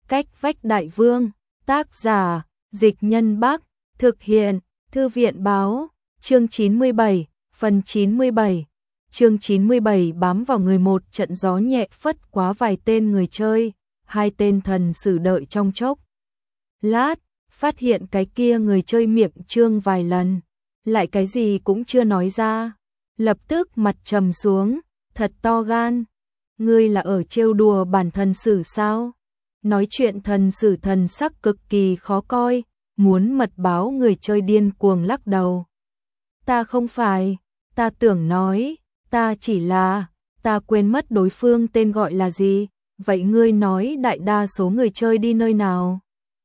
Cách vách đại vương, tác giả, Dịch Nhân Bắc, thực hiện, Thư viện báo, chương 97, phần 97. Chương 97 bám vào người, một trận gió nhẹ phất quá vài tên người chơi, hai tên thần sử đợi trong chốc lát, phát hiện cái kia người chơi miệng trương vài lần, lại cái gì cũng chưa nói ra, lập tức mặt trầm xuống, thật to gan, ngươi là ở trêu đùa bản thần sử sao? Nói chuyện thần sử thần sắc cực kỳ khó coi, muốn mật báo người chơi điên cuồng lắc đầu. Ta không phải, ta tưởng nói, ta chỉ là, ta quên mất đối phương tên gọi là gì, vậy ngươi nói đại đa số người chơi đi nơi nào?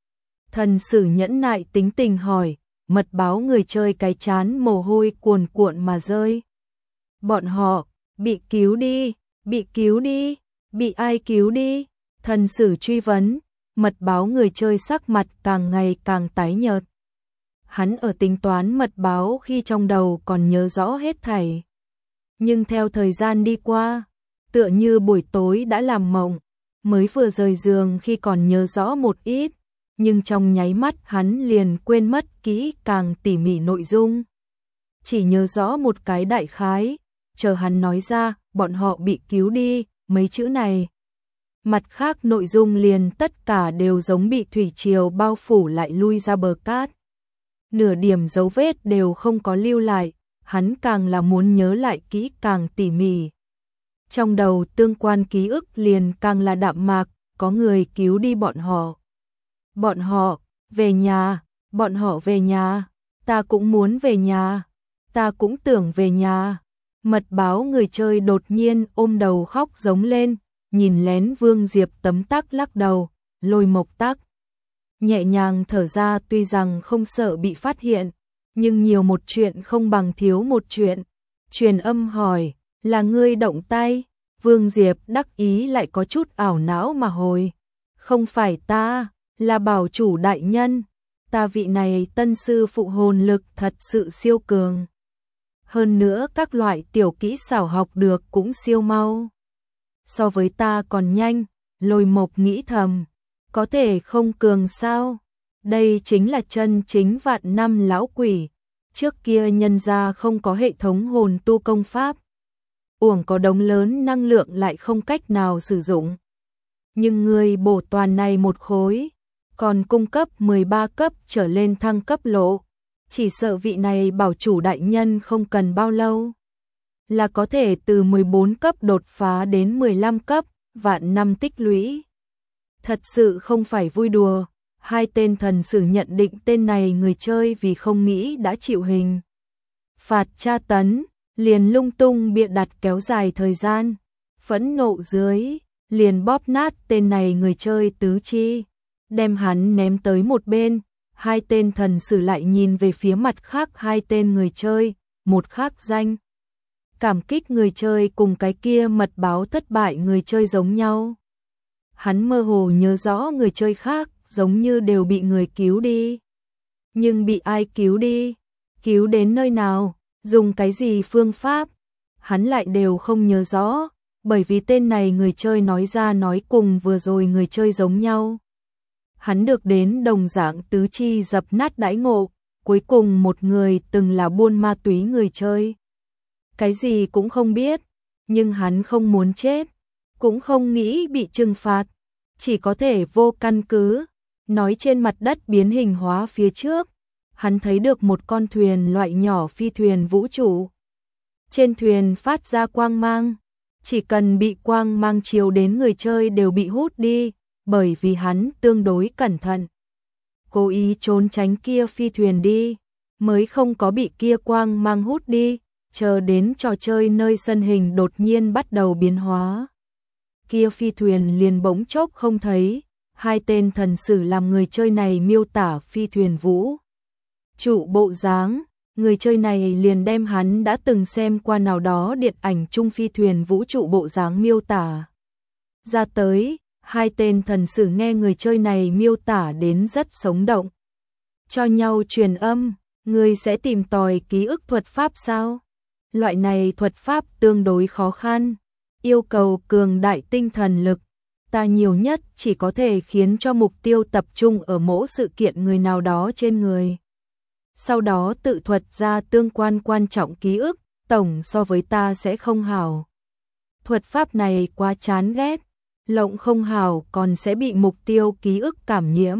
Thần sử nhẫn nại tính tình hỏi, mật báo người chơi cái chán mồ hôi cuồn cuộn mà rơi. Bọn họ, bị cứu đi, bị cứu đi, bị ai cứu đi? Thần sử truy vấn, mật báo người chơi sắc mặt càng ngày càng tái nhợt. Hắn ở tính toán mật báo khi trong đầu còn nhớ rõ hết thảy. Nhưng theo thời gian đi qua, tựa như buổi tối đã làm mộng, mới vừa rời giường khi còn nhớ rõ một ít, nhưng trong nháy mắt hắn liền quên mất kỹ càng tỉ mỉ nội dung. Chỉ nhớ rõ một cái đại khái, chờ hắn nói ra, bọn họ bị cứu đi, mấy chữ này. Mặt khác nội dung liền tất cả đều giống bị thủy triều bao phủ lại lui ra bờ cát. Nửa điểm dấu vết đều không có lưu lại, hắn càng là muốn nhớ lại kỹ càng tỉ mỉ. Trong đầu tương quan ký ức liền càng là đạm mạc, có người cứu đi bọn họ. Bọn họ, về nhà, bọn họ về nhà, ta cũng muốn về nhà, ta cũng tưởng về nhà. Mật báo người chơi đột nhiên ôm đầu khóc giống lên, nhìn lén Vương Diệp tấm tắc lắc đầu, Lôi Mộc tắc nhẹ nhàng thở ra, tuy rằng không sợ bị phát hiện, nhưng nhiều một chuyện không bằng thiếu một chuyện. Truyền âm hỏi, là ngươi động tay? Vương Diệp đắc ý lại có chút ảo não mà hồi, không phải ta, là bảo chủ đại nhân, ta vị này tân sư phụ hồn lực thật sự siêu cường. Hơn nữa các loại tiểu kỹ xảo học được cũng siêu mau. So với ta còn nhanh, Lôi Mộc nghĩ thầm, có thể không cường sao? Đây chính là chân chính vạn năm lão quỷ, trước kia nhân gia không có hệ thống hồn tu công pháp. Uổng có đống lớn năng lượng lại không cách nào sử dụng. Nhưng người bổ toàn này một khối, còn cung cấp 13 cấp trở lên thăng cấp lộ, chỉ sợ vị này bảo chủ đại nhân không cần bao lâu là có thể từ 14 cấp đột phá đến 15 cấp, vạn năm tích lũy. Thật sự không phải vui đùa, hai tên thần sử nhận định tên này người chơi vì không nghĩ đã chịu hình phạt tra tấn, liền lung tung bịa đặt kéo dài thời gian, phẫn nộ dưới, liền bóp nát tên này người chơi tứ chi, đem hắn ném tới một bên. Hai tên thần sử lại nhìn về phía mặt khác hai tên người chơi, một khác danh cảm kích người chơi cùng cái kia mật báo thất bại người chơi giống nhau. Hắn mơ hồ nhớ rõ người chơi khác giống như đều bị người cứu đi. Nhưng bị ai cứu đi? Cứu đến nơi nào? Dùng cái gì phương pháp? Hắn lại đều không nhớ rõ, bởi vì tên này người chơi nói ra nói cùng vừa rồi người chơi giống nhau. Hắn được đến đồng dạng tứ chi dập nát đãi ngộ, cuối cùng một người từng là buôn ma túy người chơi. Cái gì cũng không biết, nhưng hắn không muốn chết, cũng không nghĩ bị trừng phạt, chỉ có thể vô căn cứ, nói trên mặt đất biến hình hóa phía trước. Hắn thấy được một con thuyền loại nhỏ phi thuyền vũ trụ. Trên thuyền phát ra quang mang, chỉ cần bị quang mang chiếu đến người chơi đều bị hút đi, bởi vì hắn tương đối cẩn thận. Cố ý trốn tránh kia phi thuyền đi, mới không có bị kia quang mang hút đi, chờ đến trò chơi nơi sân hình đột nhiên bắt đầu biến hóa. Kia phi thuyền liền bỗng chốc không thấy, hai tên thần sử làm người chơi này miêu tả phi thuyền vũ trụ bộ dáng, người chơi này liền đem hắn đã từng xem qua nào đó điện ảnh chung phi thuyền vũ trụ bộ dáng miêu tả ra tới. Hai tên thần sử nghe người chơi này miêu tả đến rất sống động, cho nhau truyền âm, ngươi sẽ tìm tòi ký ức thuật pháp sao? Loại này thuật pháp tương đối khó khăn, yêu cầu cường đại tinh thần lực, ta nhiều nhất chỉ có thể khiến cho mục tiêu tập trung ở mỗi sự kiện người nào đó trên người. Sau đó tự thuật ra tương quan quan trọng ký ức, tổng so với ta sẽ không hảo. Thuật pháp này quá chán ghét, lộng không hảo còn sẽ bị mục tiêu ký ức cảm nhiễm,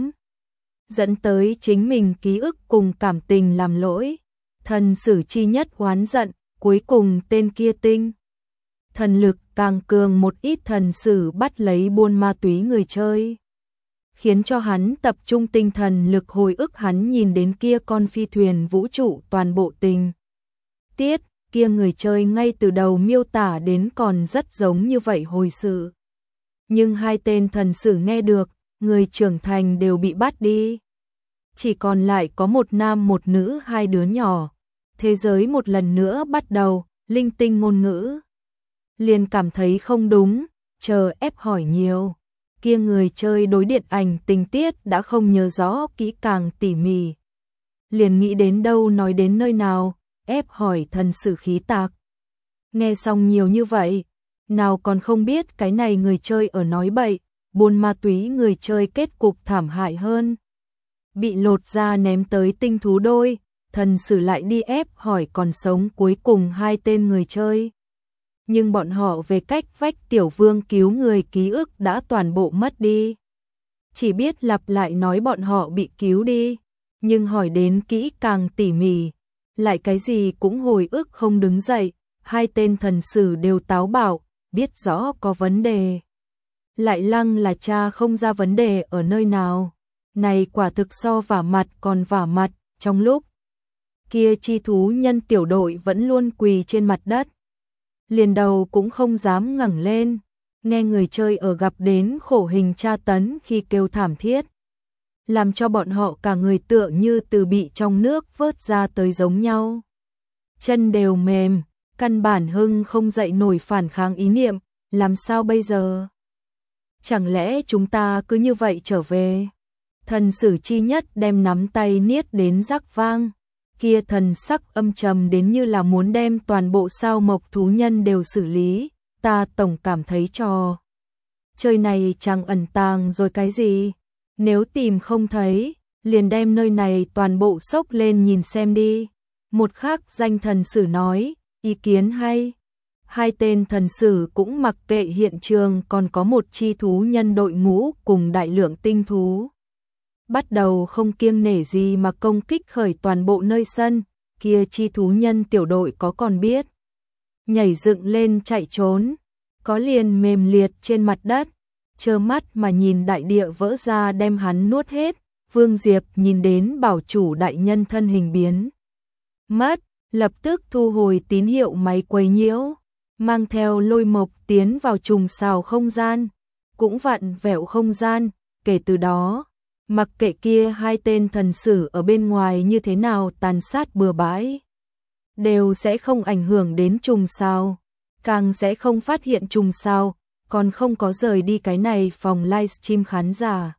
dẫn tới chính mình ký ức cùng cảm tình làm lỗi. Thần sử chi nhất oán giận, cuối cùng tên kia tinh thần lực càng cường một ít, thần sử bắt lấy buôn ma túy người chơi, khiến cho hắn tập trung tinh thần lực hồi ức hắn nhìn đến kia con phi thuyền vũ trụ toàn bộ tình tiết, kia người chơi ngay từ đầu miêu tả đến còn rất giống như vậy hồi sự. Nhưng hai tên thần sử nghe được, người trưởng thành đều bị bắt đi. Chỉ còn lại có một nam một nữ, hai đứa nhỏ. Thế giới một lần nữa bắt đầu, linh tinh ngôn ngữ. Liền cảm thấy không đúng, chờ ép hỏi nhiều. Kia người chơi đối điện ảnh tình tiết đã không nhớ rõ kỹ càng tỉ mỉ. Liền nghĩ đến đâu nói đến nơi nào, ép hỏi thần sử khí tạc. Nghe xong nhiều như vậy, nào còn không biết cái này người chơi ở nói bậy, buôn ma túy người chơi kết cục thảm hại hơn. Bị lột ra ném tới tinh thú đôi, thần sử lại đi ép hỏi còn sống cuối cùng hai tên người chơi. Nhưng bọn họ về cách vách tiểu vương cứu người ký ức đã toàn bộ mất đi. Chỉ biết lặp lại nói bọn họ bị cứu đi, nhưng hỏi đến kỹ càng tỉ mỉ, lại cái gì cũng hồi ức không đứng dậy, hai tên thần sử đều táo bạo, biết rõ có vấn đề. Lại lăng là cha không ra vấn đề ở nơi nào. Này quả thực so vả mặt còn vả mặt, trong lúc kia chi thú nhân tiểu đội vẫn luôn quỳ trên mặt đất. Liền đầu cũng không dám ngẩng lên, nghe người chơi ở gặp đến khổ hình tra tấn khi kêu thảm thiết. Làm cho bọn họ cả người tựa như từ bị trong nước vớt ra tới giống nhau. Chân đều mềm, căn bản hưng không dậy nổi phản kháng ý niệm, làm sao bây giờ? Chẳng lẽ chúng ta cứ như vậy trở về? Thần sử chi nhất đem nắm tay niết đến rắc vang, kia thần sắc âm trầm đến như là muốn đem toàn bộ sao mộc thú nhân đều xử lý, ta tổng cảm thấy trò chơi này chẳng ẩn tàng rồi cái gì, nếu tìm không thấy, liền đem nơi này toàn bộ xốc lên nhìn xem đi. Một khác danh thần sử nói, ý kiến hay. Hai tên thần sử cũng mặc kệ hiện trường còn có một chi thú nhân đội ngũ cùng đại lượng tinh thú. Bắt đầu không kiêng nể gì mà công kích khởi toàn bộ nơi sân, kia chi thú nhân tiểu đội có còn biết. Nhảy dựng lên chạy trốn, có liền mềm liệt trên mặt đất, trơ mắt mà nhìn đại địa vỡ ra đem hắn nuốt hết. Vương Diệp nhìn đến bảo chủ đại nhân thân hình biến mất, lập tức thu hồi tín hiệu máy quấy nhiễu, mang theo lôi mộc tiến vào trùng xào không gian, cũng vặn vẹo không gian. Kể từ đó, mặc kệ kia hai tên thần sử ở bên ngoài như thế nào tàn sát bừa bãi, đều sẽ không ảnh hưởng đến trùng sao, càng sẽ không phát hiện trùng sao, còn không có rời đi cái này phòng livestream khán giả.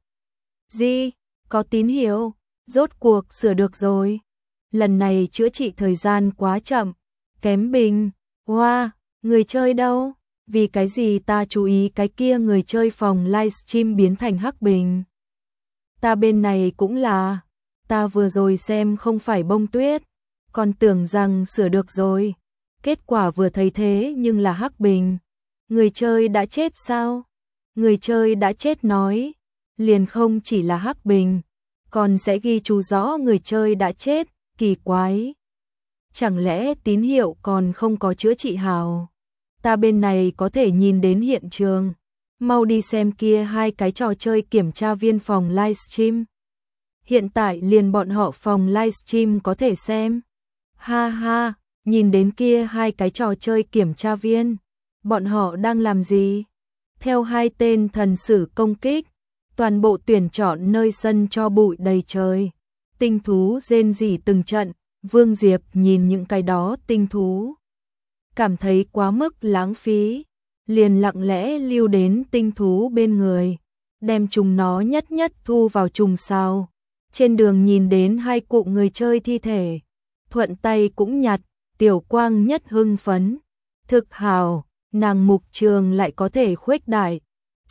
Gì? Có tín hiệu, rốt cuộc sửa được rồi. Lần này chữa trị thời gian quá chậm, kém bình. Wow, người chơi đâu? Vì cái gì ta chú ý cái kia người chơi phòng livestream biến thành hắc bình? Ta bên này cũng là, ta vừa rồi xem không phải bông tuyết, còn tưởng rằng sửa được rồi. Kết quả vừa thấy thế nhưng là hắc bình. Người chơi đã chết sao? Người chơi đã chết nói, liền không chỉ là hắc bình, còn sẽ ghi chú rõ người chơi đã chết, kỳ quái. Chẳng lẽ tín hiệu còn không có chữa trị hào? Ta bên này có thể nhìn đến hiện trường, mau đi xem kia hai cái trò chơi kiểm tra viên phòng livestream. Hiện tại liền bọn họ phòng livestream có thể xem. Ha ha, nhìn đến kia hai cái trò chơi kiểm tra viên, bọn họ đang làm gì? Theo hai tên thần sử công kích, toàn bộ tuyển chọn nơi sân cho bụi đầy trời. Tinh thú rên rỉ từng trận, Vương Diệp nhìn những cái đó tinh thú, cảm thấy quá mức lãng phí, liền lặng lẽ lưu đến tinh thú bên người, đem chúng nó nhất nhất thu vào trùng sao. Trên đường nhìn đến hai cụ người chơi thi thể, thuận tay cũng nhặt, Tiểu Quang nhất hưng phấn. Thực hào, nàng mục trường lại có thể khuếch đại,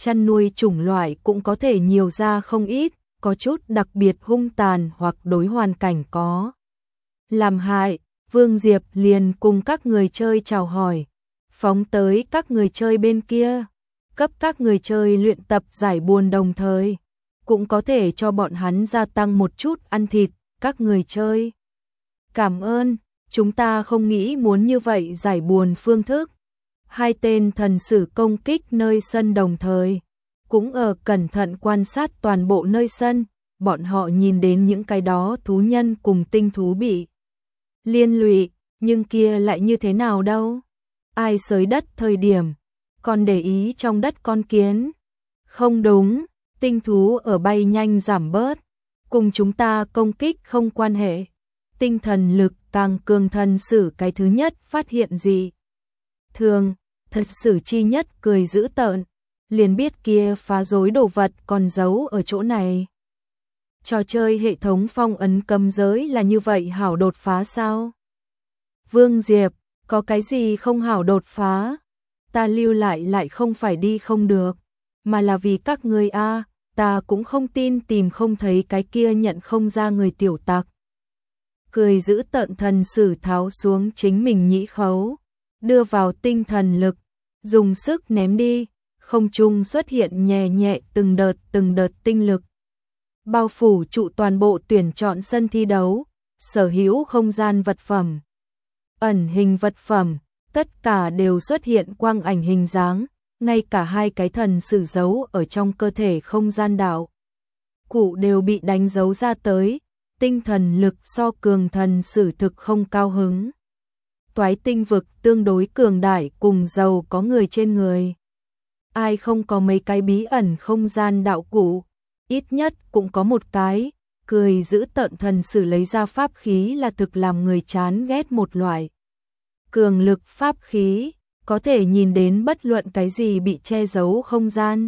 chăn nuôi chủng loại cũng có thể nhiều ra không ít, có chút đặc biệt hung tàn hoặc đối hoàn cảnh có làm hại. Vương Diệp liền cùng các người chơi chào hỏi, phóng tới các người chơi bên kia, cấp các người chơi luyện tập giải buồn đồng thời, cũng có thể cho bọn hắn gia tăng một chút ăn thịt. Các người chơi, cảm ơn, chúng ta không nghĩ muốn như vậy giải buồn phương thức. Hai tên thần sử công kích nơi sân đồng thời, cũng ở cẩn thận quan sát toàn bộ nơi sân, bọn họ nhìn đến những cái đó thú nhân cùng tinh thú bị liên lụy, nhưng kia lại như thế nào đâu? Ai xới đất thời điểm, còn để ý trong đất con kiến? Không đúng, tinh thú ở bay nhanh giảm bớt, cùng chúng ta công kích không quan hệ. Tinh thần lực càng cường thần sử cái thứ nhất phát hiện gì? Thường, thật sử chi nhất cười dữ tợn, liền biết kia phá rối đồ vật còn giấu ở chỗ này. Trò chơi hệ thống phong ấn cấm giới là như vậy hảo đột phá sao? Vương Diệp, có cái gì không hảo đột phá? Ta lưu lại không phải đi không được, mà là vì các ngươi a, ta cũng không tin tìm không thấy cái kia nhận không ra người tiểu tặc. Cười giữ tợn thần sử tháo xuống chính mình nhĩ khấu, đưa vào tinh thần lực, dùng sức ném đi, không trung xuất hiện nhẹ nhẹ từng đợt tinh lực. Bao phủ trụ toàn bộ tuyển chọn sân thi đấu, sở hữu không gian vật phẩm, ẩn hình vật phẩm, tất cả đều xuất hiện quang ảnh hình dáng, ngay cả hai cái thần sử giấu ở trong cơ thể không gian đạo cụ đều bị đánh dấu ra tới. Tinh thần lực so cường thần sử thực không cao hứng. Toái tinh vực tương đối cường đại cùng giàu có người trên người. Ai không có mấy cái bí ẩn không gian đạo cụ, ít nhất cũng có một cái. Cười giữ tợn thần sử lấy ra pháp khí là thực làm người chán ghét một loại. Cường lực pháp khí, có thể nhìn đến bất luận cái gì bị che giấu không gian.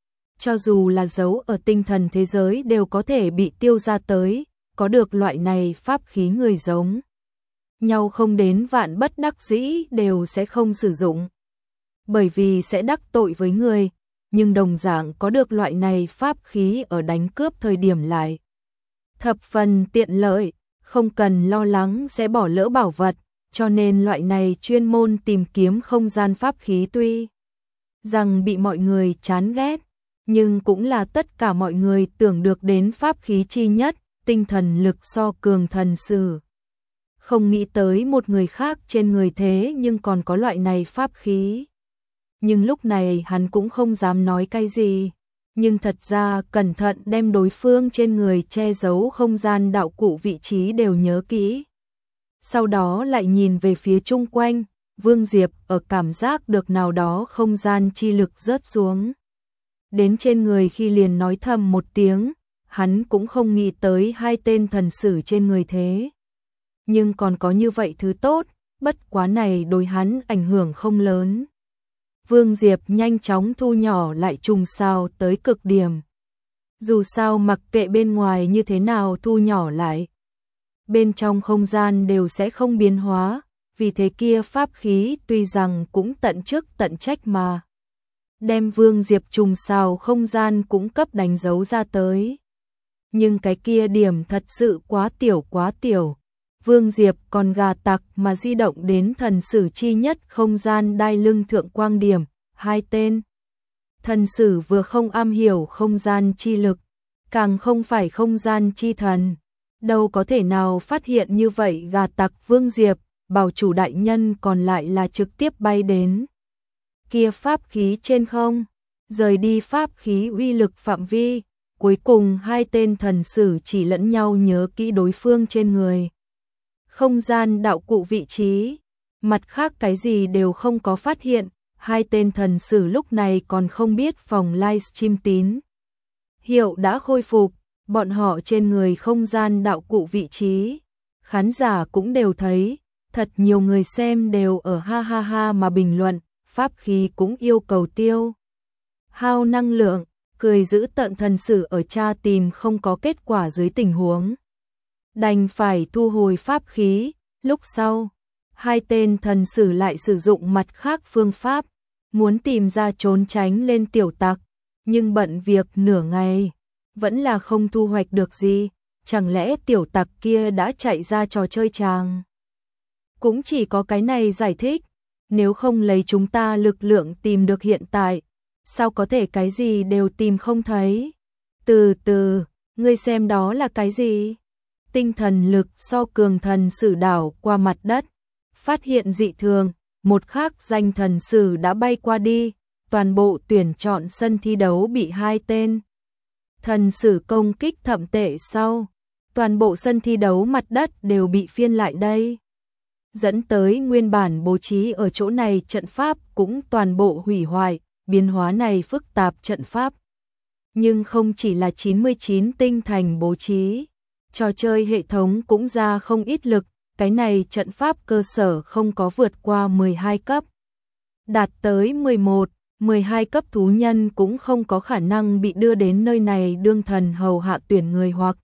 Cho dù là giấu ở tinh thần thế giới đều có thể bị tiêu ra tới. Có được loại này pháp khí người giống nhau không đến vạn bất đắc dĩ đều sẽ không sử dụng, bởi vì sẽ đắc tội với người, nhưng đồng dạng có được loại này pháp khí ở đánh cướp thời điểm lại thập phần tiện lợi, không cần lo lắng sẽ bỏ lỡ bảo vật, cho nên loại này chuyên môn tìm kiếm không gian pháp khí tuy rằng bị mọi người chán ghét, nhưng cũng là tất cả mọi người tưởng được đến pháp khí chi nhất. Tinh thần lực so cường thần sử. Không nghĩ tới một người khác trên người thế nhưng còn có loại này pháp khí. Nhưng lúc này hắn cũng không dám nói cái gì. Nhưng thật ra cẩn thận đem đối phương trên người che giấu không gian đạo cụ vị trí đều nhớ kỹ. Sau đó lại nhìn về phía chung quanh, Vương Diệp ở cảm giác được nào đó không gian chi lực rớt xuống. Đến trên người khi liền nói thầm một tiếng. Hắn cũng không nghĩ tới hai tên thần sử trên người thế. Nhưng còn có như vậy thứ tốt, bất quá này đối hắn ảnh hưởng không lớn. Vương Diệp nhanh chóng thu nhỏ lại trùng sao tới cực điểm. Dù sao mặc kệ bên ngoài như thế nào thu nhỏ lại, bên trong không gian đều sẽ không biến hóa, vì thế kia pháp khí tuy rằng cũng tận chức tận trách mà. Đem Vương Diệp trùng sao không gian cũng cấp đánh dấu ra tới. Nhưng cái kia điểm thật sự quá tiểu. Vương Diệp còn gà tặc mà di động đến thần sử chi nhất không gian đai lưng thượng quang điểm, hai tên. Thần sử vừa không am hiểu không gian chi lực, càng không phải không gian chi thần. Đâu có thể nào phát hiện như vậy gà tặc Vương Diệp, bảo chủ đại nhân còn lại là trực tiếp bay đến. Kia pháp khí trên không, rời đi pháp khí uy lực phạm vi. Cuối cùng hai tên thần sử chỉ lẫn nhau nhớ kỹ đối phương trên người. Không gian đạo cụ vị trí, mặt khác cái gì đều không có phát hiện, hai tên thần sử lúc này còn không biết phòng livestream tín hiệu đã khôi phục, bọn họ trên người không gian đạo cụ vị trí. Khán giả cũng đều thấy, thật nhiều người xem đều ở ha ha ha mà bình luận, pháp khí cũng yêu cầu tiêu hao năng lượng. Cười giữ tận thần sử ở tra tìm không có kết quả dưới tình huống. Đành phải thu hồi pháp khí, lúc sau, hai tên thần sử lại sử dụng mặt khác phương pháp, muốn tìm ra trốn tránh lên tiểu tặc, nhưng bận việc nửa ngày, vẫn là không thu hoạch được gì, chẳng lẽ tiểu tặc kia đã chạy ra trò chơi chàng? Cũng chỉ có cái này giải thích, nếu không lấy chúng ta lực lượng tìm được hiện tại, sao có thể cái gì đều tìm không thấy? Từ từ, ngươi xem đó là cái gì? Tinh thần lực so cường thần sử đảo qua mặt đất, phát hiện dị thường, một khắc danh thần sử đã bay qua đi, toàn bộ tuyển chọn sân thi đấu bị hai tên thần sử công kích thậm tệ sau, toàn bộ sân thi đấu mặt đất đều bị phiên lại đây. Dẫn tới nguyên bản bố trí ở chỗ này trận pháp cũng toàn bộ hủy hoại, biến hóa này phức tạp trận pháp. Nhưng không chỉ là 99 tinh thành bố trí, trò chơi hệ thống cũng ra không ít lực, cái này trận pháp cơ sở không có vượt qua 12 cấp. Đạt tới 11, 12 cấp thú nhân cũng không có khả năng bị đưa đến nơi này đương thần hầu hạ tuyển người hoặc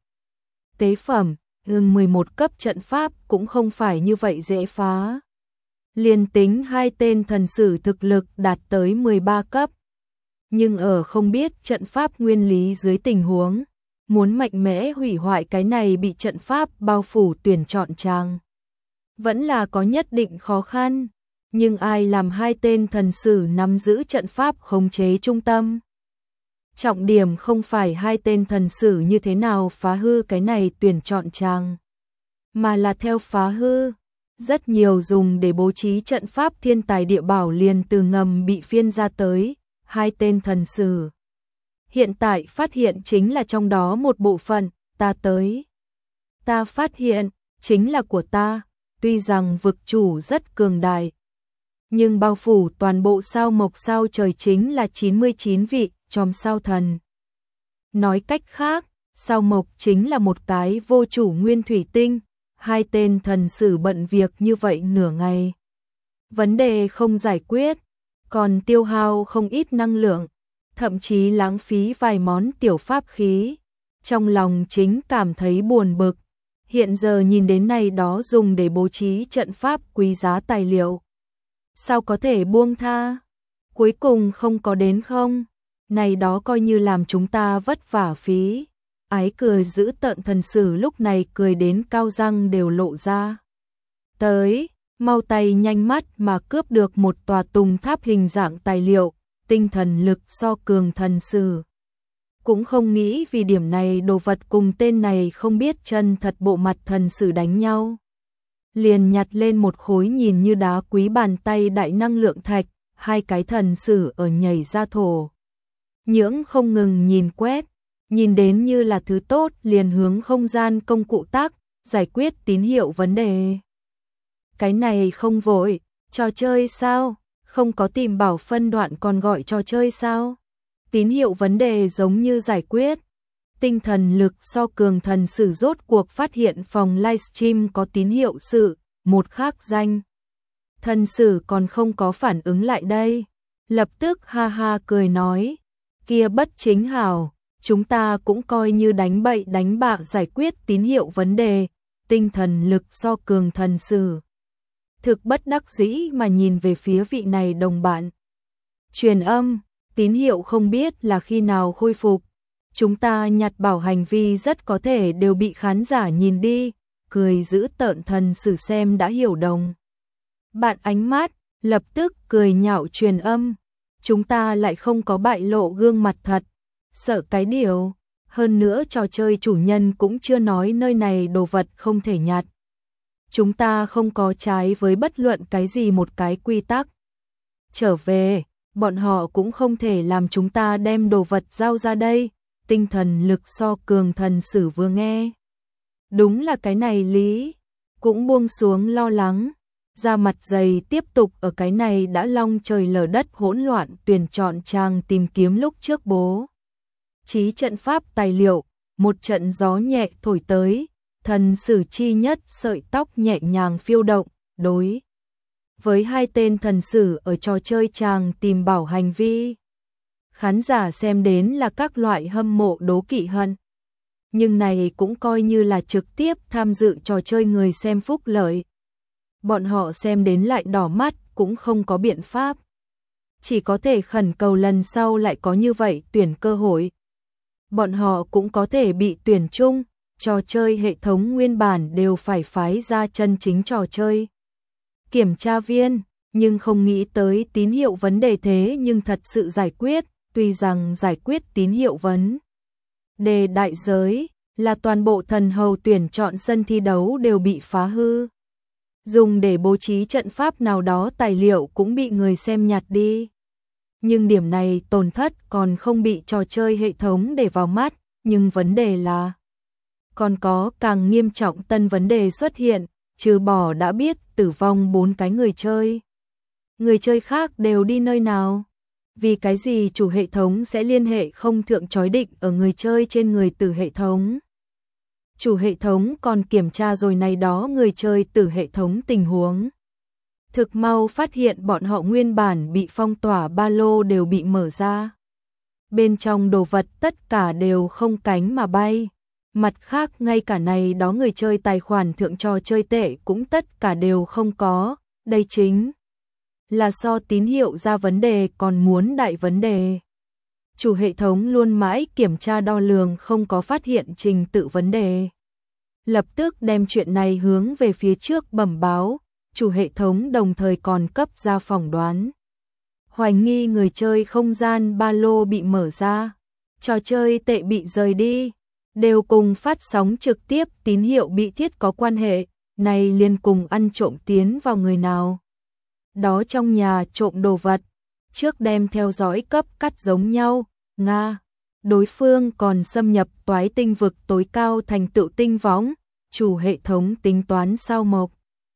tế phẩm, 11 cấp trận pháp cũng không phải như vậy dễ phá. Liên tính hai tên thần sử thực lực đạt tới 13 cấp. Nhưng ở không biết trận pháp nguyên lý dưới tình huống, muốn mạnh mẽ hủy hoại cái này bị trận pháp bao phủ tuyển chọn chàng. Vẫn là có nhất định khó khăn, nhưng ai làm hai tên thần sử nắm giữ trận pháp khống chế trung tâm. Trọng điểm không phải hai tên thần sử như thế nào phá hư cái này tuyển chọn chàng, mà là theo phá hư. Rất nhiều dùng để bố trí trận pháp thiên tài địa bảo liền từ ngầm bị phiên ra tới, hai tên thần sử. Hiện tại phát hiện chính là trong đó một bộ phận, ta tới. Ta phát hiện, chính là của ta, tuy rằng vực chủ rất cường đại. Nhưng bao phủ toàn bộ sao mộc sao trời chính là 99 vị, chòm sao thần. Nói cách khác, sao mộc chính là một cái vô chủ nguyên thủy tinh, hai tên thần sử bận việc như vậy nửa ngày. Vấn đề không giải quyết, còn tiêu hao không ít năng lượng, thậm chí lãng phí vài món tiểu pháp khí. Trong lòng chính cảm thấy buồn bực, hiện giờ nhìn đến này đó dùng để bố trí trận pháp quý giá tài liệu. Sao có thể buông tha? Cuối cùng không có đến không? Này đó coi như làm chúng ta vất vả phí. Ái cười giữ tợn thần sử lúc này cười đến cao răng đều lộ ra. Tới, mau tay nhanh mắt mà cướp được một tòa tùng tháp hình dạng tài liệu, tinh thần lực so cường thần sử. Cũng không nghĩ vì điểm này đồ vật cùng tên này không biết chân thật bộ mặt thần sử đánh nhau. Liền nhặt lên một khối nhìn như đá quý bàn tay đại năng lượng thạch, hai cái thần sử ở nhảy ra thổ. Nhưỡng không ngừng nhìn quét, nhìn đến như là thứ tốt liền hướng không gian công cụ tác, giải quyết tín hiệu vấn đề. Cái này không vội, trò chơi sao? Không có tìm bảo phân đoạn còn gọi trò chơi sao? Tín hiệu vấn đề giống như giải quyết. Tinh thần lực so cường thần sử rốt cuộc phát hiện phòng livestream có tín hiệu sự, một khác danh. Thần sử còn không có phản ứng lại đây. Lập tức ha ha cười nói, kia bất chính hảo, chúng ta cũng coi như đánh bậy đánh bạ giải quyết tín hiệu vấn đề, tinh thần lực so cường thần sử. Thực bất đắc dĩ mà nhìn về phía vị này đồng bạn. Truyền âm, tín hiệu không biết là khi nào khôi phục. Chúng ta nhặt bảo hành vi rất có thể đều bị khán giả nhìn đi, cười giữ tợn thần sử xem đã hiểu đồng. Bạn ánh mắt, lập tức cười nhạo truyền âm. Chúng ta lại không có bại lộ gương mặt thật. Sợ cái điều. Hơn nữa trò chơi chủ nhân cũng chưa nói nơi này đồ vật không thể nhặt. Chúng ta không có trái với bất luận cái gì một cái quy tắc. Trở về, bọn họ cũng không thể làm chúng ta đem đồ vật giao ra đây. Tinh thần lực so cường thần sử vừa nghe. Đúng là cái này lý. Cũng buông xuống lo lắng. Ra mặt dày tiếp tục ở cái này đã long trời lở đất hỗn loạn tuyển chọn trang tìm kiếm lúc trước bố. Chí trận pháp tài liệu, một trận gió nhẹ thổi tới, thần sử chi nhất sợi tóc nhẹ nhàng phiêu động, đối với hai tên thần sử ở trò chơi chàng tìm bảo hành vi. Khán giả xem đến là các loại hâm mộ đố kỵ hận. Nhưng này cũng coi như là trực tiếp tham dự trò chơi người xem phúc lợi. Bọn họ xem đến lại đỏ mắt cũng không có biện pháp. chỉ có thể khẩn cầu lần sau lại có như vậy tuyển cơ hội. Bọn họ cũng có thể bị tuyển chung, trò chơi hệ thống nguyên bản đều phải phái ra chân chính trò chơi kiểm tra viên, nhưng không nghĩ tới tín hiệu vấn đề thế nhưng thật sự giải quyết, tuy rằng giải quyết tín hiệu vấn đề đại giới là toàn bộ thần hầu tuyển chọn sân thi đấu đều bị phá hư. Dùng để bố trí trận pháp nào đó tài liệu cũng bị người xem nhặt đi. Nhưng điểm này tổn thất còn không bị trò chơi hệ thống để vào mắt, nhưng vấn đề là còn có càng nghiêm trọng tân vấn đề xuất hiện, trừ bỏ đã biết tử vong 4 cái người chơi. Người chơi khác đều đi nơi nào? Vì cái gì chủ hệ thống sẽ liên hệ không thượng chói định ở người chơi trên người tử hệ thống? Chủ hệ thống còn kiểm tra rồi này đó người chơi tử hệ thống tình huống. Thực mau phát hiện bọn họ nguyên bản bị phong tỏa ba lô đều bị mở ra. Bên trong đồ vật tất cả đều không cánh mà bay. Mặt khác ngay cả này đó người chơi tài khoản thượng trò chơi tệ cũng tất cả đều không có. Đây chính là so tín hiệu ra vấn đề còn muốn đại vấn đề. Chủ hệ thống luôn mãi kiểm tra đo lường không có phát hiện trình tự vấn đề. Lập tức đem chuyện này hướng về phía trước bẩm báo, chủ hệ thống đồng thời còn cấp ra phỏng đoán. Hoài nghi người chơi không gian ba lô bị mở ra, trò chơi tệ bị rời đi, đều cùng phát sóng trực tiếp tín hiệu bị thiết có quan hệ, này liên cùng ăn trộm tiến vào người nào. Đó trong nhà trộm đồ vật, trước đem theo dõi cấp cắt giống nhau, Nga. Đối phương còn xâm nhập toái tinh vực tối cao thành tựu tinh võng, chủ hệ thống tính toán sao mộc.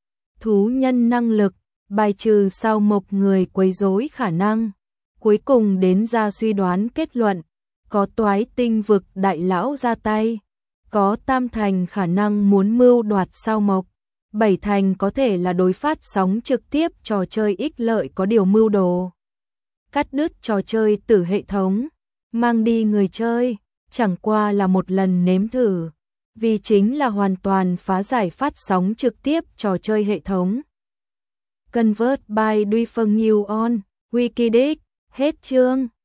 Thú nhân năng lực, bài trừ sao mộc người quấy rối khả năng. Cuối cùng đến ra suy đoán kết luận, có toái tinh vực đại lão ra tay, có tam thành khả năng muốn mưu đoạt sao mộc, 7 thành có thể là đối phát sóng trực tiếp trò chơi ích lợi có điều mưu đồ. Cắt đứt trò chơi từ hệ thống, mang đi người chơi, chẳng qua là một lần nếm thử, vì chính là hoàn toàn phá giải phát sóng trực tiếp trò chơi hệ thống. Convert by Duy Phân New On, Wikidex, hết chương.